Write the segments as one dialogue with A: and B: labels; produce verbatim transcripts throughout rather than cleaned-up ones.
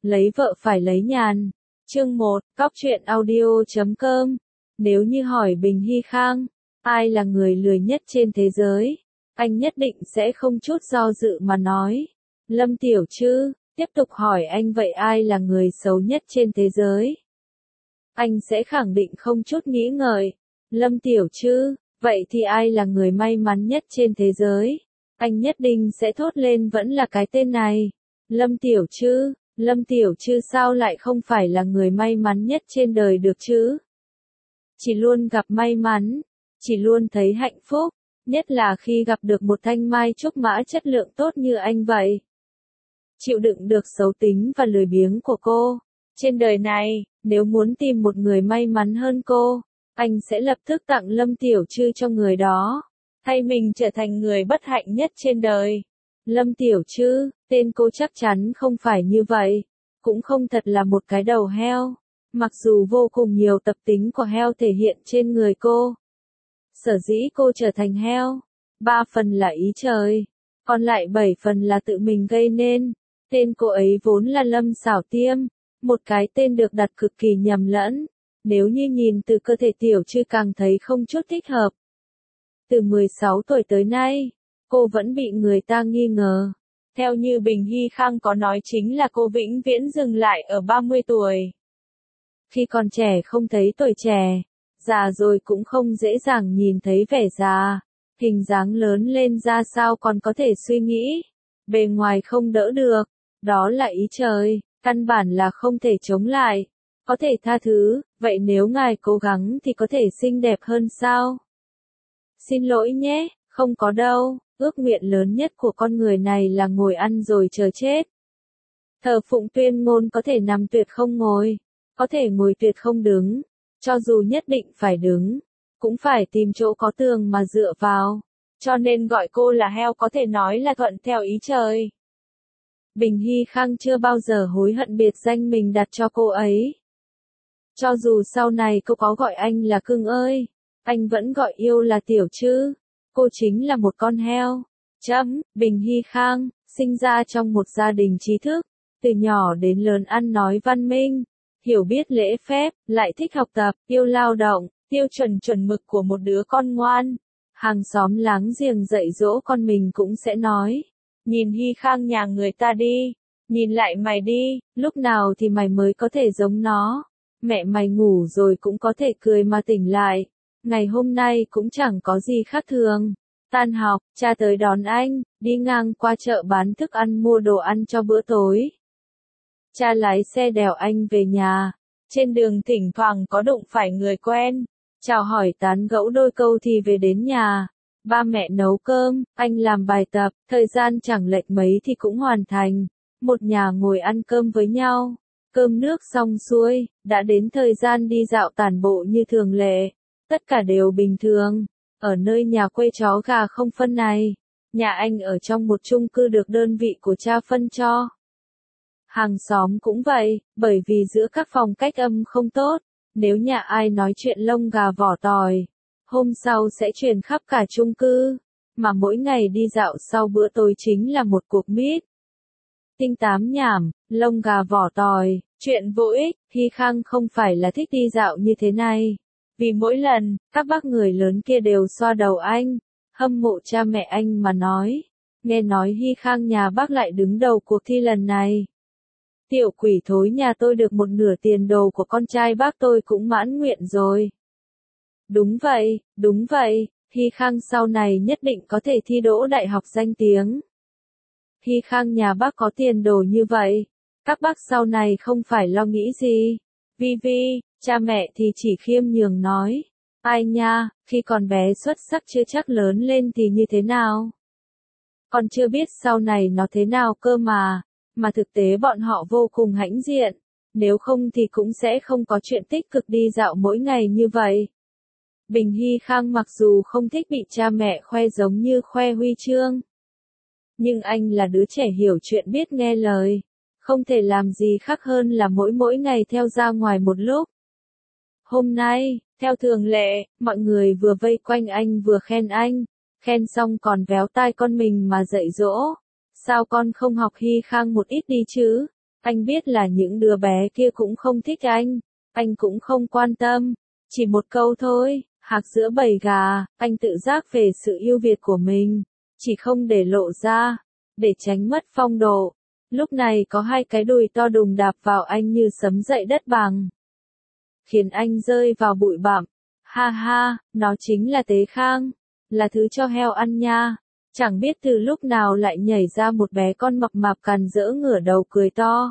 A: Lấy vợ phải lấy nhàn. Chương một, cóc truyện audio chấm com. Nếu như hỏi Bình Hy Khang, ai là người lười nhất trên thế giới, anh nhất định sẽ không chút do dự mà nói. Lâm Tiểu Trư. Tiếp tục hỏi anh vậy ai là người xấu nhất trên thế giới? Anh sẽ khẳng định không chút nghĩ ngợi. Lâm Tiểu Trư. Vậy thì ai là người may mắn nhất trên thế giới? Anh nhất định sẽ thốt lên vẫn là cái tên này. Lâm Tiểu Trư. Lâm Tiểu Trư sao lại không phải là người may mắn nhất trên đời được chứ? Chỉ luôn gặp may mắn, chỉ luôn thấy hạnh phúc, nhất là khi gặp được một thanh mai trúc mã chất lượng tốt như anh vậy. Chịu đựng được xấu tính và lười biếng của cô. Trên đời này, nếu muốn tìm một người may mắn hơn cô, anh sẽ lập tức tặng Lâm Tiểu Trư cho người đó, thay mình trở thành người bất hạnh nhất trên đời. Lâm Tiểu Trư, tên cô chắc chắn không phải như vậy, cũng không thật là một cái đầu heo, mặc dù vô cùng nhiều tập tính của heo thể hiện trên người cô. Sở dĩ cô trở thành heo, ba phần là ý trời, còn lại bảy phần là tự mình gây nên. Tên cô ấy vốn là Lâm Xảo Tiêm, một cái tên được đặt cực kỳ nhầm lẫn, nếu như nhìn từ cơ thể Tiểu Trư càng thấy không chút thích hợp. Từ mười sáu tuổi tới nay, cô vẫn bị người ta nghi ngờ. Theo như Bình Hy Khang có nói chính là cô vĩnh viễn dừng lại ở ba mươi tuổi. Khi còn trẻ không thấy tuổi trẻ, già rồi cũng không dễ dàng nhìn thấy vẻ già. Hình dáng lớn lên ra sao còn có thể suy nghĩ, bề ngoài không đỡ được, đó là ý trời, căn bản là không thể chống lại. Có thể tha thứ, vậy nếu ngài cố gắng thì có thể xinh đẹp hơn sao? Xin lỗi nhé, không có đâu. Ước nguyện lớn nhất của con người này là ngồi ăn rồi chờ chết. Thờ phụng tuyên ngôn có thể nằm tuyệt không ngồi, có thể ngồi tuyệt không đứng, cho dù nhất định phải đứng, cũng phải tìm chỗ có tường mà dựa vào, cho nên gọi cô là heo có thể nói là thuận theo ý trời. Bình Hy Khang chưa bao giờ hối hận biệt danh mình đặt cho cô ấy. Cho dù sau này cô có gọi anh là cưng ơi, anh vẫn gọi yêu là Tiểu Trư. Cô chính là một con heo. Chấm, Bình Hy Khang, sinh ra trong một gia đình trí thức, từ nhỏ đến lớn ăn nói văn minh, hiểu biết lễ phép, lại thích học tập, yêu lao động, tiêu chuẩn chuẩn mực của một đứa con ngoan. Hàng xóm láng giềng dạy dỗ con mình cũng sẽ nói, nhìn Hy Khang nhà người ta đi, nhìn lại mày đi, lúc nào thì mày mới có thể giống nó. Mẹ mày ngủ rồi cũng có thể cười mà tỉnh lại. Ngày hôm nay cũng chẳng có gì khác thường. Tan học, cha tới đón anh, đi ngang qua chợ bán thức ăn mua đồ ăn cho bữa tối. Cha lái xe đèo anh về nhà. Trên đường thỉnh thoảng có đụng phải người quen. Chào hỏi tán gẫu đôi câu thì về đến nhà. Ba mẹ nấu cơm, anh làm bài tập, thời gian chẳng lệch mấy thì cũng hoàn thành. Một nhà ngồi ăn cơm với nhau. Cơm nước xong xuôi, đã đến thời gian đi dạo tản bộ như thường lệ. Tất cả đều bình thường. Ở nơi nhà quê chó gà không phân này, nhà anh ở trong một chung cư được đơn vị của cha phân cho. Hàng xóm cũng vậy, bởi vì giữa các phòng cách âm không tốt, nếu nhà ai nói chuyện lông gà vỏ tỏi, hôm sau sẽ truyền khắp cả chung cư, mà mỗi ngày đi dạo sau bữa tối chính là một cuộc meet. Tinh tám nhảm, lông gà vỏ tỏi, chuyện vô ích. Hy Khang không phải là thích đi dạo như thế này. Vì mỗi lần, các bác người lớn kia đều xoa đầu anh, hâm mộ cha mẹ anh mà nói. Nghe nói Hy Khang nhà bác lại đứng đầu cuộc thi lần này. Tiểu quỷ thối nhà tôi được một nửa tiền đồ của con trai bác tôi cũng mãn nguyện rồi. Đúng vậy, đúng vậy, Hy Khang sau này nhất định có thể thi đỗ đại học danh tiếng. Hy Khang nhà bác có tiền đồ như vậy, các bác sau này không phải lo nghĩ gì. Vi Vi, cha mẹ thì chỉ khiêm nhường nói, ai nha, khi còn bé xuất sắc chưa chắc lớn lên thì như thế nào. Còn chưa biết sau này nó thế nào cơ mà, mà thực tế bọn họ vô cùng hãnh diện, nếu không thì cũng sẽ không có chuyện tích cực đi dạo mỗi ngày như vậy. Bình Hy Khang mặc dù không thích bị cha mẹ khoe giống như khoe huy chương, nhưng anh là đứa trẻ hiểu chuyện biết nghe lời, không thể làm gì khác hơn là mỗi mỗi ngày theo ra ngoài một lúc. Hôm nay, theo thường lệ, mọi người vừa vây quanh anh vừa khen anh, khen xong còn véo tai con mình mà dạy dỗ. Sao con không học Hy Khang một ít đi chứ? Anh biết là những đứa bé kia cũng không thích anh, anh cũng không quan tâm. Chỉ một câu thôi, hạc giữa bầy gà, anh tự giác về sự ưu việt của mình, chỉ không để lộ ra, để tránh mất phong độ. Lúc này có hai cái đùi to đùng đạp vào anh như sấm dậy đất bằng, khiến anh rơi vào bụi bặm. Ha ha, nó chính là Tế Khang, là thứ cho heo ăn nha. Chẳng biết từ lúc nào lại nhảy ra một bé con mập mạp càn rỡ ngửa đầu cười to.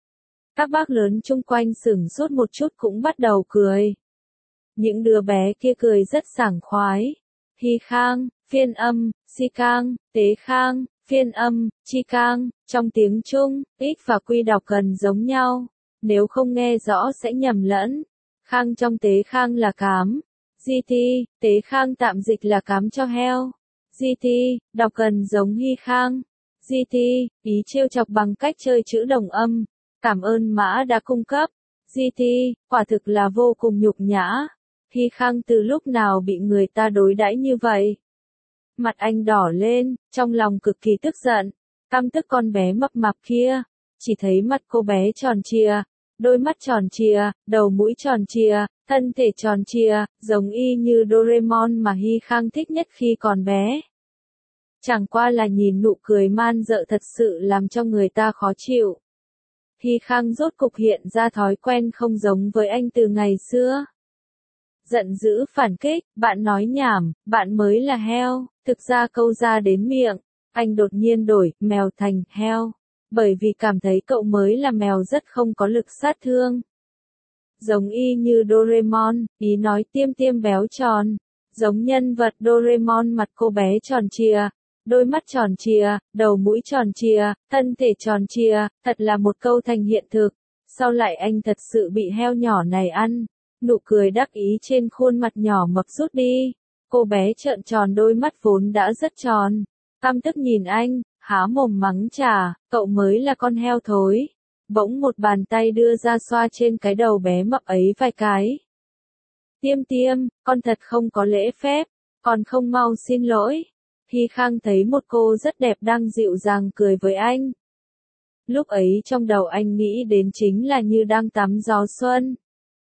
A: Các bác lớn chung quanh sửng sốt một chút cũng bắt đầu cười. Những đứa bé kia cười rất sảng khoái. Hy Khang, phiên âm, Si Cang, Tế Khang, phiên âm, Chi Cang, trong tiếng Trung, X và Quy đọc gần giống nhau. Nếu không nghe rõ sẽ nhầm lẫn. Khang trong Tế Khang là cám. giê tê, Tế Khang tạm dịch là cám cho heo. giê tê, đọc gần giống Hy Khang. giê tê, ý trêu chọc bằng cách chơi chữ đồng âm. Cảm ơn Mã đã cung cấp. giê tê, quả thực là vô cùng nhục nhã. Hy Khang từ lúc nào bị người ta đối đãi như vậy? Mặt anh đỏ lên, trong lòng cực kỳ tức giận. Căm tức con bé mập mạp kia. Chỉ thấy mặt cô bé tròn trịa, đôi mắt tròn trịa, đầu mũi tròn trịa, thân thể tròn trịa, giống y như Doraemon mà Hy Khang thích nhất khi còn bé. Chẳng qua là nhìn nụ cười man dợ thật sự làm cho người ta khó chịu. Hy Khang rốt cục hiện ra thói quen không giống với anh từ ngày xưa. Giận dữ phản kích, bạn nói nhảm, bạn mới là heo, thực ra câu ra đến miệng, anh đột nhiên đổi mèo thành heo, bởi vì cảm thấy cậu mới là mèo rất không có lực sát thương. Giống y như Doraemon, ý nói tiêm tiêm béo tròn, giống nhân vật Doraemon mặt cô bé tròn trịa, đôi mắt tròn trịa, đầu mũi tròn trịa, thân thể tròn trịa, thật là một câu thành hiện thực. Sau lại anh thật sự bị heo nhỏ này ăn. Nụ cười đắc ý trên khuôn mặt nhỏ mập rút đi. Cô bé trợn tròn đôi mắt vốn đã rất tròn. Căm tức nhìn anh, há mồm mắng chà, cậu mới là con heo thối. Bỗng một bàn tay đưa ra xoa trên cái đầu bé mập ấy vài cái. Tiêm tiêm, con thật không có lễ phép, còn không mau xin lỗi. Hy Khang thấy một cô rất đẹp đang dịu dàng cười với anh. Lúc ấy trong đầu anh nghĩ đến chính là như đang tắm gió xuân.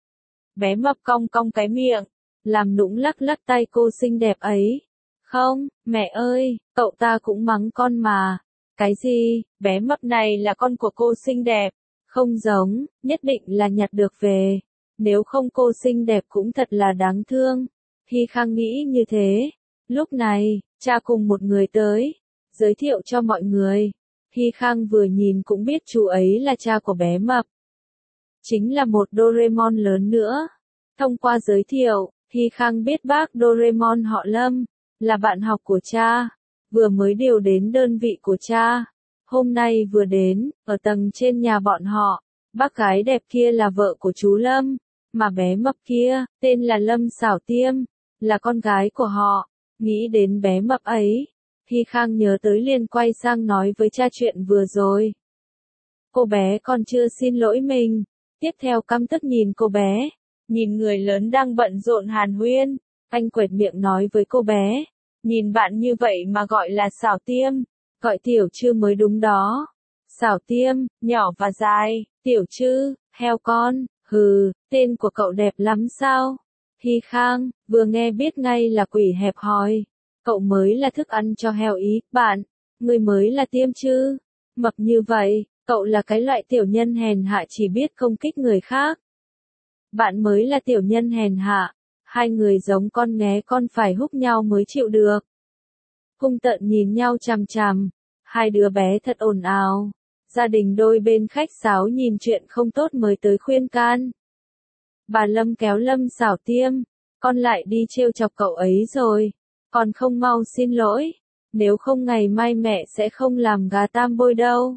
A: Bé mập cong cong cái miệng, làm nũng lắc lắc tay cô xinh đẹp ấy. Không, mẹ ơi, cậu ta cũng mắng con mà. Cái gì, bé mập này là con của cô xinh đẹp. Không giống, nhất định là nhặt được về. Nếu không cô xinh đẹp cũng thật là đáng thương. Hy Khang nghĩ như thế. Lúc này, cha cùng một người tới, giới thiệu cho mọi người. Hy Khang vừa nhìn cũng biết chú ấy là cha của bé mập. Chính là một Doraemon lớn nữa. Thông qua giới thiệu, Hy Khang biết bác Doraemon họ Lâm, là bạn học của cha, vừa mới điều đến đơn vị của cha. Hôm nay vừa đến, ở tầng trên nhà bọn họ, bác gái đẹp kia là vợ của chú Lâm, mà bé mập kia, tên là Lâm Xảo Tiêm, là con gái của họ. Nghĩ đến bé mập ấy, Hy Khang nhớ tới liền quay sang nói với cha chuyện vừa rồi. Cô bé còn chưa xin lỗi mình, tiếp theo căm tức nhìn cô bé, nhìn người lớn đang bận rộn hàn huyên, anh quệt miệng nói với cô bé, nhìn bạn như vậy mà gọi là Xảo Tiêm, gọi Tiểu Trư mới đúng đó. Xảo Tiêm, nhỏ và dài, Tiểu Trư, heo con, hừ, tên của cậu đẹp lắm sao? Hy Khang, vừa nghe biết ngay là quỷ hẹp hòi. Cậu mới là thức ăn cho heo ý, bạn, người mới là Tiêm chứ. Mập như vậy, cậu là cái loại tiểu nhân hèn hạ chỉ biết công kích người khác. Bạn mới là tiểu nhân hèn hạ, hai người giống con nghé con phải húc nhau mới chịu được. Hung tợn nhìn nhau chằm chằm, hai đứa bé thật ồn ào. Gia đình đôi bên khách sáo nhìn chuyện không tốt mới tới khuyên can. Bà Lâm kéo Lâm Xảo Tiêm, con lại đi trêu chọc cậu ấy rồi, còn không mau xin lỗi, nếu không ngày mai mẹ sẽ không làm gà tam bôi đâu.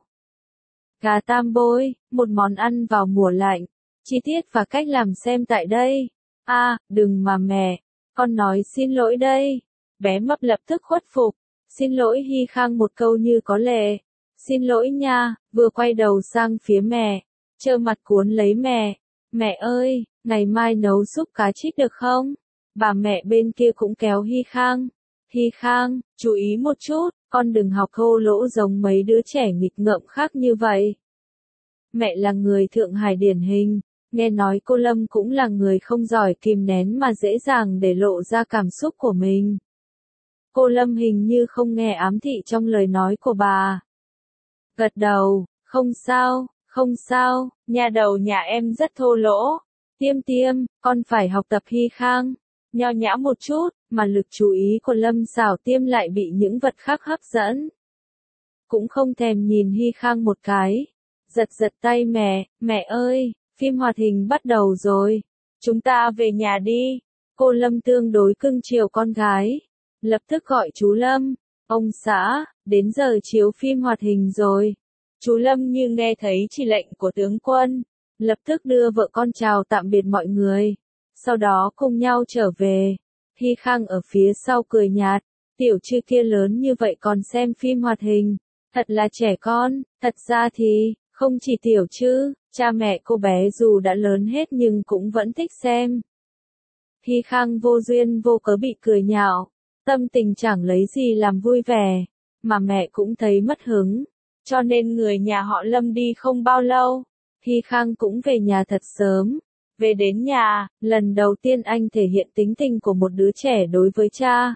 A: Gà tam bôi, một món ăn vào mùa lạnh, chi tiết và cách làm xem tại đây. A, à, đừng mà mẹ, con nói xin lỗi đây. Bé mập lập tức khuất phục, xin lỗi Hy Khang một câu như có lệ. Xin lỗi nha, vừa quay đầu sang phía mẹ, trơ mặt cuốn lấy mẹ. Mẹ ơi, ngày mai nấu súp cá trích được không? Bà mẹ bên kia cũng kéo Hy Khang. Hy Khang, chú ý một chút, con đừng học thô lỗ giống mấy đứa trẻ nghịch ngợm khác như vậy. Mẹ là người Thượng Hải điển hình, nghe nói cô Lâm cũng là người không giỏi kìm nén mà dễ dàng để lộ ra cảm xúc của mình. Cô Lâm hình như không nghe ám thị trong lời nói của bà. Gật đầu, không sao, không sao, nhà đầu nhà em rất thô lỗ. Tiêm tiêm, con phải học tập Hy Khang. Nho nhã một chút, mà lực chú ý của Lâm Xảo Tiêm lại bị những vật khác hấp dẫn. Cũng không thèm nhìn Hy Khang một cái. Giật giật tay mẹ, mẹ ơi, phim hoạt hình bắt đầu rồi. Chúng ta về nhà đi. Cô Lâm tương đối cưng chiều con gái. Lập tức gọi chú Lâm. Ông xã, đến giờ chiếu phim hoạt hình rồi. Chú Lâm như nghe thấy chỉ lệnh của tướng quân. Lập tức đưa vợ con chào tạm biệt mọi người. Sau đó cùng nhau trở về. Hy Khang ở phía sau cười nhạt. Tiểu Trư kia lớn như vậy còn xem phim hoạt hình. Thật là trẻ con. Thật ra thì, không chỉ Tiểu Trư, cha mẹ cô bé dù đã lớn hết nhưng cũng vẫn thích xem. Hy Khang vô duyên vô cớ bị cười nhạo. Tâm tình chẳng lấy gì làm vui vẻ. Mà mẹ cũng thấy mất hứng. Cho nên người nhà họ Lâm đi không bao lâu. Hy Khang cũng về nhà thật sớm. Về đến nhà, lần đầu tiên anh thể hiện tính tình của một đứa trẻ đối với cha.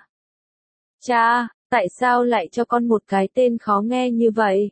A: Cha, tại sao lại cho con một cái tên khó nghe như vậy?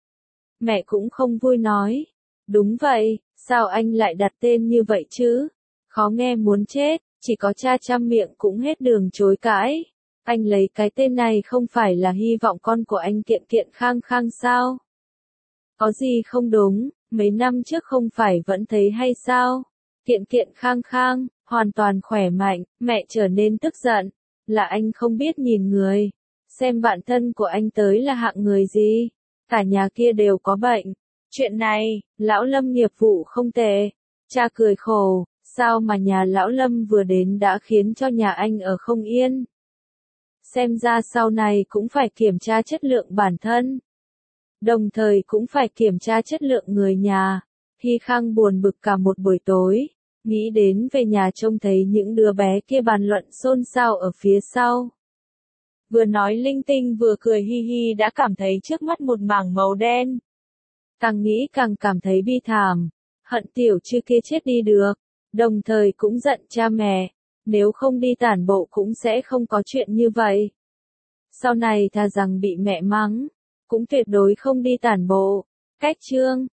A: Mẹ cũng không vui nói. Đúng vậy, sao anh lại đặt tên như vậy chứ? Khó nghe muốn chết, chỉ có cha trăm miệng cũng hết đường chối cãi. Anh lấy cái tên này không phải là hy vọng con của anh kiện kiện khang khang sao? Có gì không đúng, mấy năm trước không phải vẫn thấy hay sao? Kiện kiện khang khang, hoàn toàn khỏe mạnh, mẹ trở nên tức giận. Là anh không biết nhìn người. Xem bạn thân của anh tới là hạng người gì. Cả nhà kia đều có bệnh. Chuyện này, lão Lâm nghiệp vụ không tệ. Cha cười khổ, sao mà nhà lão Lâm vừa đến đã khiến cho nhà anh ở không yên. Xem ra sau này cũng phải kiểm tra chất lượng bản thân. Đồng thời cũng phải kiểm tra chất lượng người nhà. Hy Khang buồn bực cả một buổi tối. Nghĩ đến về nhà trông thấy những đứa bé kia bàn luận xôn xao ở phía sau. Vừa nói linh tinh vừa cười hi hi đã cảm thấy trước mắt một mảng màu đen. Càng nghĩ càng cảm thấy bi thảm. Hận Tiểu Trư kia chết đi được. Đồng thời cũng giận cha mẹ. Nếu không đi tản bộ cũng sẽ không có chuyện như vậy. Sau này thà rằng bị mẹ mắng. Cũng tuyệt đối không đi tản bộ. Cách chương